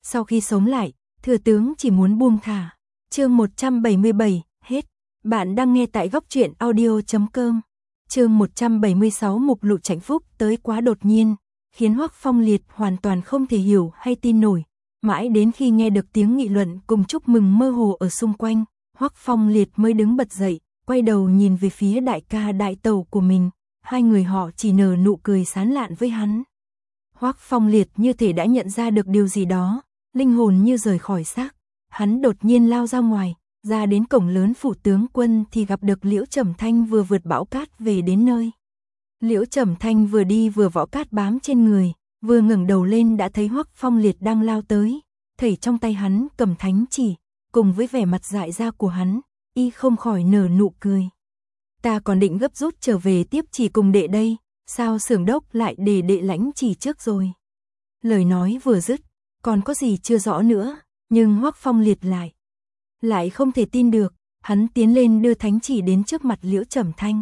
Sau khi sống lại, thừa tướng chỉ muốn buông thả. Chương 177, hết. Bạn đang nghe tại góc truyện audio.com. Chương 176 mục lục Chạnh Phúc tới quá đột nhiên, khiến Hoắc Phong Liệt hoàn toàn không thể hiểu hay tin nổi. Mãi đến khi nghe được tiếng nghị luận cùng chúc mừng mơ hồ ở xung quanh, Hoắc Phong Liệt mới đứng bật dậy, quay đầu nhìn về phía đại ca đại tẩu của mình. Hai người họ chỉ nở nụ cười sán lạn với hắn. Hoắc Phong Liệt như thể đã nhận ra được điều gì đó, linh hồn như rời khỏi xác. Hắn đột nhiên lao ra ngoài, ra đến cổng lớn phủ tướng quân thì gặp được Liễu Trầm Thanh vừa vượt bão cát về đến nơi. Liễu Trầm Thanh vừa đi vừa võ cát bám trên người, vừa ngẩng đầu lên đã thấy Hoắc Phong Liệt đang lao tới, thảy trong tay hắn cầm thánh chỉ, cùng với vẻ mặt dại ra của hắn, y không khỏi nở nụ cười. Ta còn định gấp rút trở về tiếp chỉ cùng đệ đây, sao xưởng đốc lại để đệ lãnh chỉ trước rồi. Lời nói vừa dứt, còn có gì chưa rõ nữa, nhưng Hoắc Phong Liệt lại không thể tin được, hắn tiến lên đưa thánh chỉ đến trước mặt Liễu Trầm Thanh.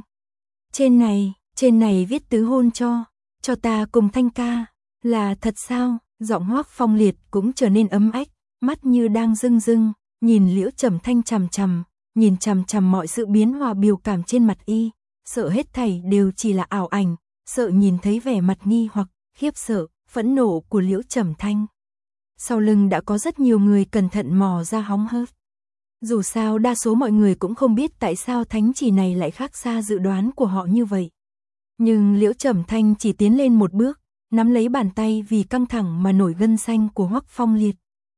Trên này viết tứ hôn cho ta cùng Thanh ca, là thật sao? Giọng Hoắc Phong Liệt cũng trở nên ấm ách, mắt như đang rưng rưng, nhìn Liễu Trầm Thanh chằm chằm, nhìn chằm chằm mọi sự biến hóa biểu cảm trên mặt y, sợ hết thảy đều chỉ là ảo ảnh, sợ nhìn thấy vẻ mặt nghi hoặc, khiếp sợ, phẫn nộ của Liễu Trầm Thanh. Sau lưng đã có rất nhiều người cẩn thận mò ra hóng hớt. Dù sao đa số mọi người cũng không biết tại sao thánh chỉ này lại khác xa dự đoán của họ như vậy. Nhưng Liễu Trầm Thanh chỉ tiến lên một bước, nắm lấy bàn tay vì căng thẳng mà nổi gân xanh của Hoắc Phong Liệt.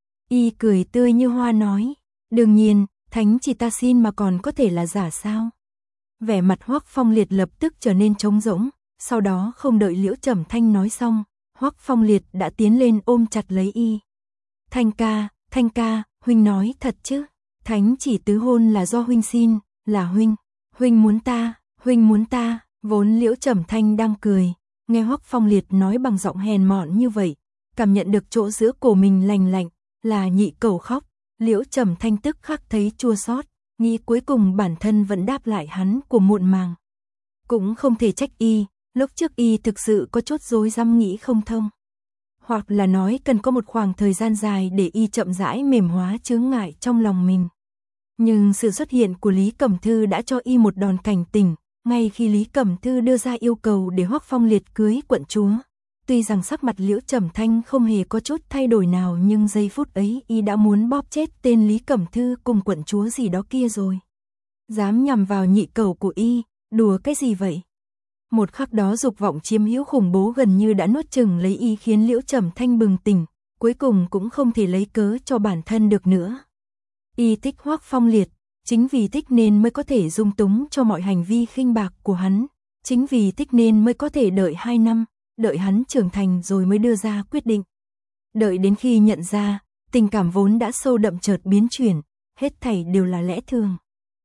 Y cười tươi như hoa nói, đương nhiên, thánh chỉ ta xin mà còn có thể là giả sao? Vẻ mặt Hoắc Phong Liệt lập tức trở nên trống rỗng, sau đó không đợi Liễu Trầm Thanh nói xong, Hoắc Phong Liệt đã tiến lên ôm chặt lấy y. Thanh ca, huynh nói thật chứ? Thánh chỉ tứ hôn là do huynh xin, là huynh muốn ta, vốn Liễu Trầm Thanh đang cười, nghe Hoắc Phong Liệt nói bằng giọng hèn mọn như vậy, cảm nhận được chỗ giữa cổ mình lành lạnh, là nhị cẩu khóc, Liễu Trầm Thanh tức khắc thấy chua xót, nghĩ cuối cùng bản thân vẫn đáp lại hắn của muộn màng. Cũng không thể trách y, lúc trước y thực sự có chút rối rắm nghĩ không thông. Hoặc là nói cần có một khoảng thời gian dài để y chậm rãi mềm hóa chướng ngại trong lòng mình. Nhưng sự xuất hiện của Lý Cẩm Thư đã cho y một đòn cảnh tỉnh, ngay khi Lý Cẩm Thư đưa ra yêu cầu để Hoắc Phong Liệt cưới quận chúa. Tuy rằng sắc mặt Liễu Trầm Thanh không hề có chút thay đổi nào nhưng giây phút ấy y đã muốn bóp chết tên Lý Cẩm Thư cùng quận chúa gì đó kia rồi. Dám nhằm vào nhị cẩu của y, đùa cái gì vậy? Một khắc đó dục vọng chiếm hữu khủng bố gần như đã nuốt chửng lấy y khiến Liễu Trầm Thanh bừng tỉnh, cuối cùng cũng không thể lấy cớ cho bản thân được nữa. Y thích Hoắc Phong Liệt, chính vì thích nên mới có thể dung túng cho mọi hành vi khinh bạc của hắn, chính vì thích nên mới có thể đợi 2 năm, đợi hắn trưởng thành rồi mới đưa ra quyết định. Đợi đến khi nhận ra, tình cảm vốn đã sâu đậm chợt biến chuyển, hết thảy đều là lẽ thường.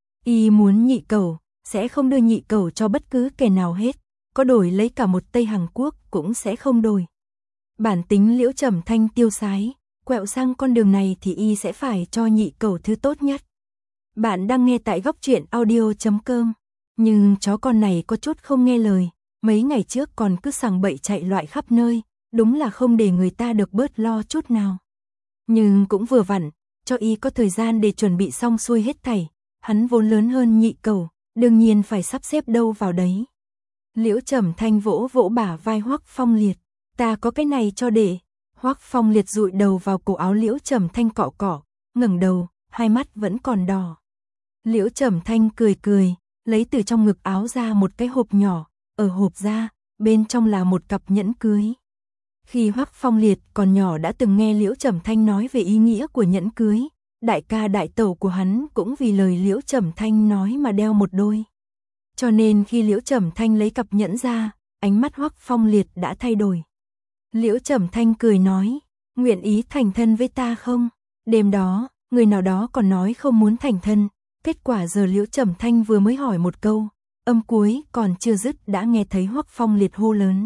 Y muốn nhị cẩu, sẽ không đưa nhị cẩu cho bất cứ kẻ nào hết, có đổi lấy cả một Tây Hàn Quốc cũng sẽ không đổi. Bản tính Liễu Trầm Thanh tiêu sái, quẹo sang con đường này thì y sẽ phải cho nhị cẩu thứ tốt nhất. Bạn đang nghe tại góc truyện audio.com, nhưng chó con này có chút không nghe lời, mấy ngày trước còn cứ sằng bậy chạy loạn khắp nơi, đúng là không để người ta được bớt lo chút nào. Nhưng cũng vừa vặn, cho y có thời gian để chuẩn bị xong xuôi hết thảy, hắn vốn lớn hơn nhị cẩu, đương nhiên phải sắp xếp đâu vào đấy. Liễu Trầm Thanh vỗ vỗ bả vai Hoắc Phong Liệt, ta có cái này cho để. Hoắc Phong Liệt dụi đầu vào cổ áo Liễu Trầm Thanh cọ cọ, ngẩng đầu, hai mắt vẫn còn đỏ. Liễu Trầm Thanh cười, lấy từ trong ngực áo ra một cái hộp nhỏ, ở hộp ra, bên trong là một cặp nhẫn cưới. Khi Hoắc Phong Liệt còn nhỏ đã từng nghe Liễu Trầm Thanh nói về ý nghĩa của nhẫn cưới, đại ca đại tẩu của hắn cũng vì lời Liễu Trầm Thanh nói mà đeo một đôi. Cho nên khi Liễu Trầm Thanh lấy cặp nhẫn ra, ánh mắt Hoắc Phong Liệt đã thay đổi. Liễu Trầm Thanh cười nói, nguyện ý thành thân với ta không? Đêm đó, người nào đó còn nói không muốn thành thân, kết quả giờ Liễu Trầm Thanh vừa mới hỏi một câu, âm cuối còn chưa dứt đã nghe thấy Hoắc Phong Liệt hô lớn.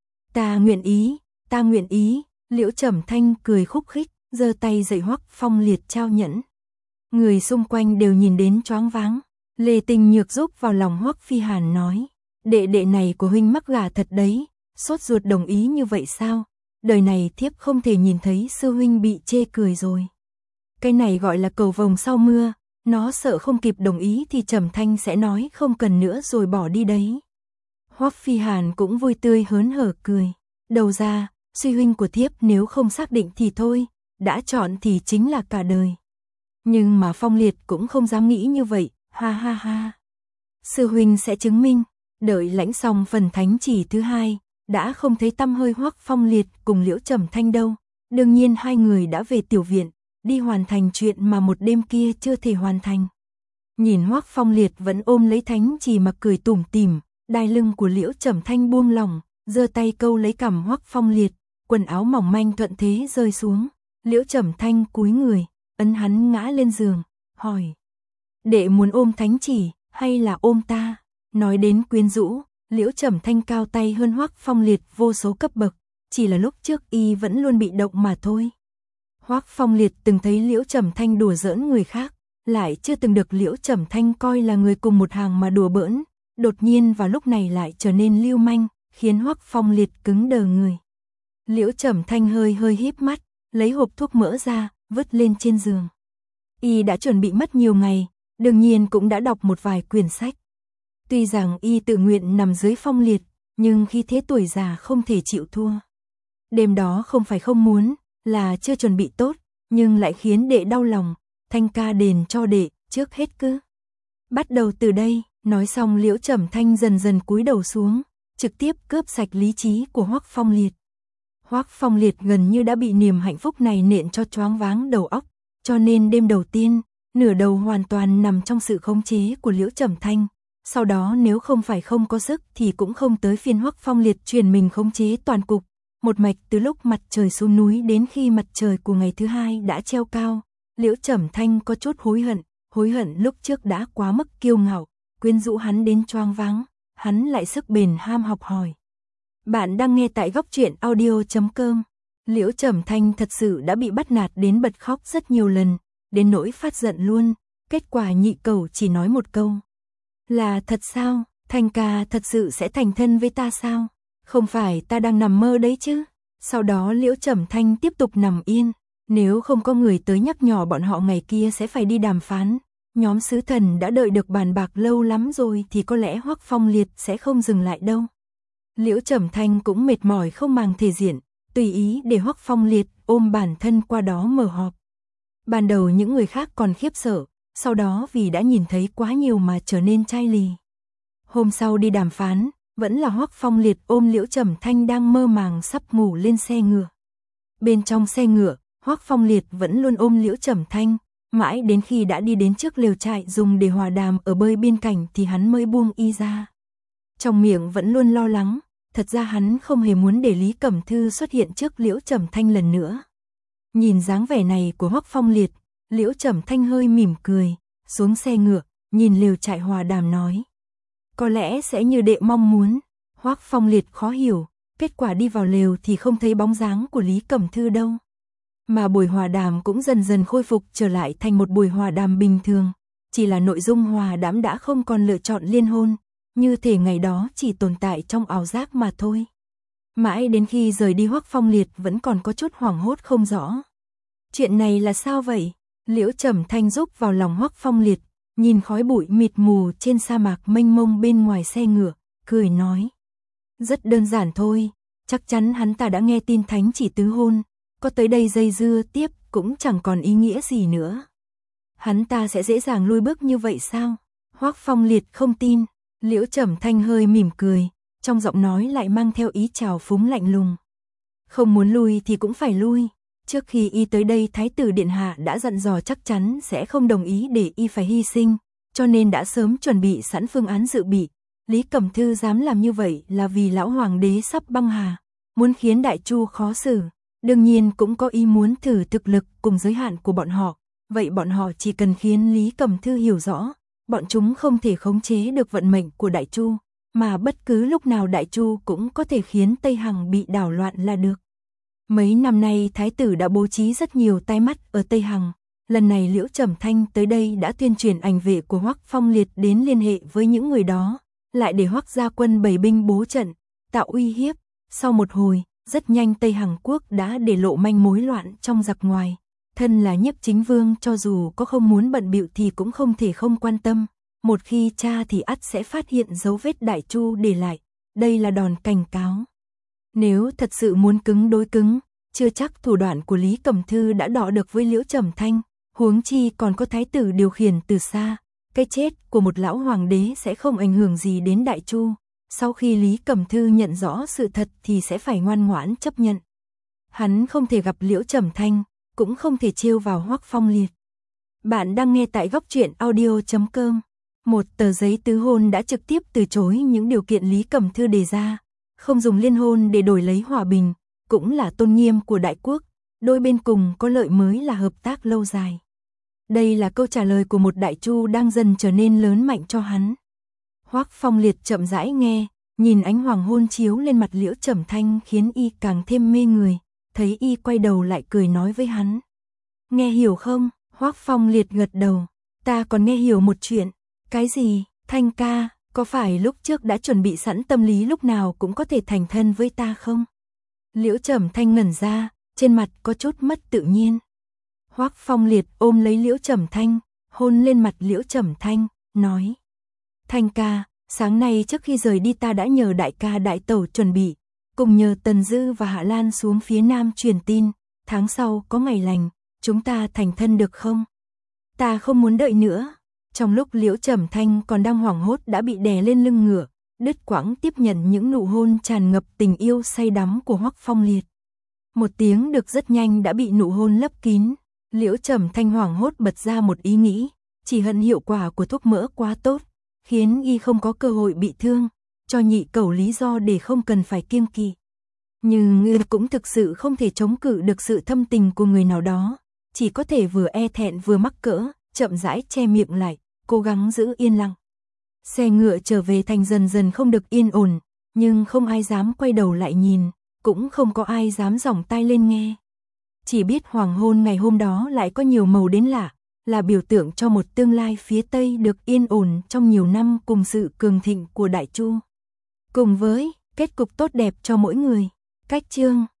Ta nguyện ý, Liễu Trầm Thanh cười khúc khích, giơ tay dạy Hoắc Phong Liệt trao nhẫn. Người xung quanh đều nhìn đến choáng váng, Lê Tình Nhược giúp vào lòng Hoắc Phi Hàn nói, đệ này của huynh mắc gà thật đấy, sốt ruột đồng ý như vậy sao? đời này thiếp không thể nhìn thấy sư huynh bị chê cười rồi. Cái này gọi là cầu vồng sau mưa, nó sợ không kịp đồng ý thì Trầm Thanh sẽ nói không cần nữa rồi bỏ đi đấy. Hoắc Phi Hàn cũng vui tươi hớn hở cười, đầu ra, sư huynh của thiếp nếu không xác định thì thôi, đã chọn thì chính là cả đời. Nhưng mà Phong Liệt cũng không dám nghĩ như vậy, ha ha ha. Sư huynh sẽ chứng minh, đợi lãnh xong phần thánh chỉ thứ hai, đã không thấy tăm hơi Hoắc Phong Liệt cùng Liễu Trầm Thanh đâu. Đương nhiên hai người đã về tiểu viện, đi hoàn thành chuyện mà một đêm kia chưa thể hoàn thành. Nhìn Hoắc Phong Liệt vẫn ôm lấy thánh chỉ mà cười tủm tỉm, đai lưng của Liễu Trầm Thanh buông lỏng, giơ tay câu lấy cằm Hoắc Phong Liệt, quần áo mỏng manh thuận thế rơi xuống. Liễu Trầm Thanh cúi người, ấn hắn ngã lên giường, hỏi: đệ muốn ôm thánh chỉ, hay là ôm ta? Nói đến quyến rũ, Liễu Trầm Thanh cao tay hơn Hoắc Phong Liệt vô số cấp bậc, chỉ là lúc trước y vẫn luôn bị động mà thôi. Hoắc Phong Liệt từng thấy Liễu Trầm Thanh đùa giỡn người khác, lại chưa từng được Liễu Trầm Thanh coi là người cùng một hàng mà đùa bỡn, đột nhiên vào lúc này lại trở nên lưu manh, khiến Hoắc Phong Liệt cứng đờ người. Liễu Trầm Thanh hơi híp mắt, lấy hộp thuốc mỡ ra, vứt lên trên giường. Y đã chuẩn bị mất nhiều ngày, đương nhiên cũng đã đọc một vài quyển sách. Tuy rằng y tự nguyện nằm dưới Phong Liệt, nhưng khi thế tuổi già không thể chịu thua. Đêm đó không phải không muốn, là chưa chuẩn bị tốt, nhưng lại khiến đệ đau lòng, Thanh ca đền cho đệ, trước hết cứ. Bắt đầu từ đây, nói xong Liễu Trầm Thanh dần dần cúi đầu xuống, trực tiếp cướp sạch lý trí của Hoắc Phong Liệt. Hoắc Phong Liệt gần như đã bị niềm hạnh phúc này nện cho choáng váng đầu óc, cho nên đêm đầu tiên, nửa đầu hoàn toàn nằm trong sự khống chế của Liễu Trầm Thanh. Sau đó nếu không phải không có sức thì cũng không tới phiên Hoắc Phong Liệt truyền mình khống chế toàn cục. Một mạch từ lúc mặt trời xuống núi đến khi mặt trời của ngày thứ hai đã treo cao, Liễu Trầm Thanh có chút hối hận lúc trước đã quá mức kiêu ngạo, quyến rũ hắn đến choáng váng, hắn lại sức bền ham học hỏi. Bạn đang nghe tại góc truyện audio.com. Liễu Trầm Thanh thật sự đã bị bắt nạt đến bật khóc rất nhiều lần, đến nỗi phát giận luôn, kết quả nhị cẩu chỉ nói một câu. Là thật sao, Thanh ca thật sự sẽ thành thân với ta sao? Không phải ta đang nằm mơ đấy chứ? Sau đó Liễu Trầm Thanh tiếp tục nằm yên, nếu không có người tới nhắc nhở bọn họ ngày kia sẽ phải đi đàm phán. Nhóm sứ thần đã đợi được bàn bạc lâu lắm rồi thì có lẽ Hoắc Phong Liệt sẽ không dừng lại đâu. Liễu Trầm Thanh cũng mệt mỏi không màng thể diện, tùy ý để Hoắc Phong Liệt ôm bản thân qua đó mở họp. Ban đầu những người khác còn khiếp sợ, sau đó vì đã nhìn thấy quá nhiều mà trở nên chai lì. Hôm sau đi đàm phán, vẫn là Hoắc Phong Liệt ôm Liễu Trầm Thanh đang mơ màng sắp ngủ lên xe ngựa. Bên trong xe ngựa, Hoắc Phong Liệt vẫn luôn ôm Liễu Trầm Thanh, mãi đến khi đã đi đến trước lều trại dùng để hòa đàm ở bơi bên cạnh thì hắn mới buông y ra. Trong miệng vẫn luôn lo lắng, thật ra hắn không hề muốn để Lý Cẩm Thư xuất hiện trước Liễu Trầm Thanh lần nữa. Nhìn dáng vẻ này của Hoắc Phong Liệt, Liễu Trầm Thanh hơi mỉm cười, xuống xe ngựa, nhìn lều trại hòa đàm nói. Có lẽ sẽ như đệ mong muốn. Hoắc Phong Liệt khó hiểu, kết quả đi vào lều thì không thấy bóng dáng của Lý Cẩm Thư đâu. Mà buổi hòa đàm cũng dần dần khôi phục trở lại thành một buổi hòa đàm bình thường, chỉ là nội dung hòa đàm đã không còn lựa chọn liên hôn, như thể ngày đó chỉ tồn tại trong ảo giác mà thôi. Mãi đến khi rời đi Hoắc Phong Liệt vẫn còn có chút hoảng hốt không rõ. Chuyện này là sao vậy? Liễu Trầm Thanh rúc vào lòng Hoắc Phong Liệt, nhìn khói bụi mịt mù trên sa mạc mênh mông bên ngoài xe ngựa, cười nói. Rất đơn giản thôi, chắc chắn hắn ta đã nghe tin thánh chỉ tứ hôn, có tới đây dây dưa tiếp cũng chẳng còn ý nghĩa gì nữa. Hắn ta sẽ dễ dàng lui bước như vậy sao? Hoắc Phong Liệt không tin, Liễu Trầm Thanh hơi mỉm cười, trong giọng nói lại mang theo ý trào phúng lạnh lùng. Không muốn lui thì cũng phải lui. Trước khi y tới đây Thái tử Điện Hạ đã dặn dò chắc chắn sẽ không đồng ý để y phải hy sinh, cho nên đã sớm chuẩn bị sẵn phương án dự bị. Lý Cẩm Thư dám làm như vậy là vì lão hoàng đế sắp băng hà, muốn khiến Đại Chu khó xử, đương nhiên cũng có ý muốn thử thực lực cùng giới hạn của bọn họ. Vậy bọn họ chỉ cần khiến Lý Cẩm Thư hiểu rõ, bọn chúng không thể khống chế được vận mệnh của Đại Chu, mà bất cứ lúc nào Đại Chu cũng có thể khiến Tây Hằng bị đảo loạn là được. Mấy năm nay Thái tử đã bố trí rất nhiều tai mắt ở Tây Hằng, lần này Liễu Trầm Thanh tới đây đã tuyên truyền ảnh vệ của Hoắc Phong Liệt đến liên hệ với những người đó, lại để Hoắc gia quân bày binh bố trận, tạo uy hiếp. Sau một hồi, Rất nhanh Tây Hằng Quốc đã để lộ manh mối loạn trong giặc ngoài. Thân là Nhiếp Chính Vương cho dù có không muốn bận bịu thì cũng không thể không quan tâm. Một khi tra thì ắt sẽ phát hiện dấu vết Đại Chu để lại. Đây là đòn cảnh cáo. Nếu thật sự muốn cứng đối cứng, chưa chắc thủ đoạn của Lý Cẩm Thư đã đọ được với Liễu Trầm Thanh, huống chi còn có thái tử điều khiển từ xa. Cái chết của một lão hoàng đế sẽ không ảnh hưởng gì đến Đại Chu. Sau khi Lý Cẩm Thư nhận rõ sự thật thì sẽ phải ngoan ngoãn chấp nhận. Hắn không thể gặp Liễu Trầm Thanh, cũng không thể trêu vào Hoắc Phong Liệt. Bạn đang nghe tại góc truyện audio.com. Một tờ giấy tứ hôn đã trực tiếp từ chối những điều kiện Lý Cẩm Thư đề ra. Không dùng liên hôn để đổi lấy hòa bình, cũng là tôn nghiêm của đại quốc. Đôi bên cùng có lợi mới là hợp tác lâu dài. Đây là câu trả lời của một Đại Chu đang dần trở nên lớn mạnh cho hắn. Hoắc Phong Liệt chậm rãi nghe, nhìn ánh hoàng hôn chiếu lên mặt Liễu Trầm Thanh khiến y càng thêm mê người. Thấy y quay đầu lại cười nói với hắn. Nghe hiểu không? Hoắc Phong Liệt gật đầu. Ta còn nghe hiểu một chuyện. Cái gì? Thanh ca, có phải lúc trước đã chuẩn bị sẵn tâm lý lúc nào cũng có thể thành thân với ta không? Liễu Trầm Thanh ngẩn ra, trên mặt có chút mất tự nhiên. Hoắc Phong Liệt ôm lấy Liễu Trầm Thanh, hôn lên mặt Liễu Trầm Thanh, nói. Thanh ca, sáng nay trước khi rời đi ta đã nhờ đại ca đại tẩu chuẩn bị, cùng nhờ Tần Dư và Hạ Lan xuống phía nam truyền tin, tháng sau có ngày lành, chúng ta thành thân được không? Ta không muốn đợi nữa. Trong lúc Liễu Trầm Thanh còn đang hoảng hốt đã bị đè lên lưng ngựa, đứt quãng tiếp nhận những nụ hôn tràn ngập tình yêu say đắm của Hoắc Phong Liệt. Một tiếng được rất nhanh đã bị nụ hôn lấp kín. Liễu Trầm Thanh hoảng hốt bật ra một ý nghĩ, chỉ hận hiệu quả của thuốc mỡ quá tốt, khiến y không có cơ hội bị thương, cho nhị cẩu lý do để không cần phải kiêng kỵ. Nhưng y cũng thực sự không thể chống cự được sự thâm tình của người nào đó, chỉ có thể vừa e thẹn vừa mắc cỡ, chậm rãi che miệng lại, cố gắng giữ yên lặng. Xe ngựa trở về thành dần dần không được yên ổn, nhưng không ai dám quay đầu lại nhìn, cũng không có ai dám giỏng tai lên nghe. Chỉ biết hoàng hôn ngày hôm đó lại có nhiều màu đến lạ, là biểu tượng cho một tương lai phía Tây được yên ổn trong nhiều năm cùng sự cường thịnh của Đại Chu. Cùng với kết cục tốt đẹp cho mỗi người. Cách chương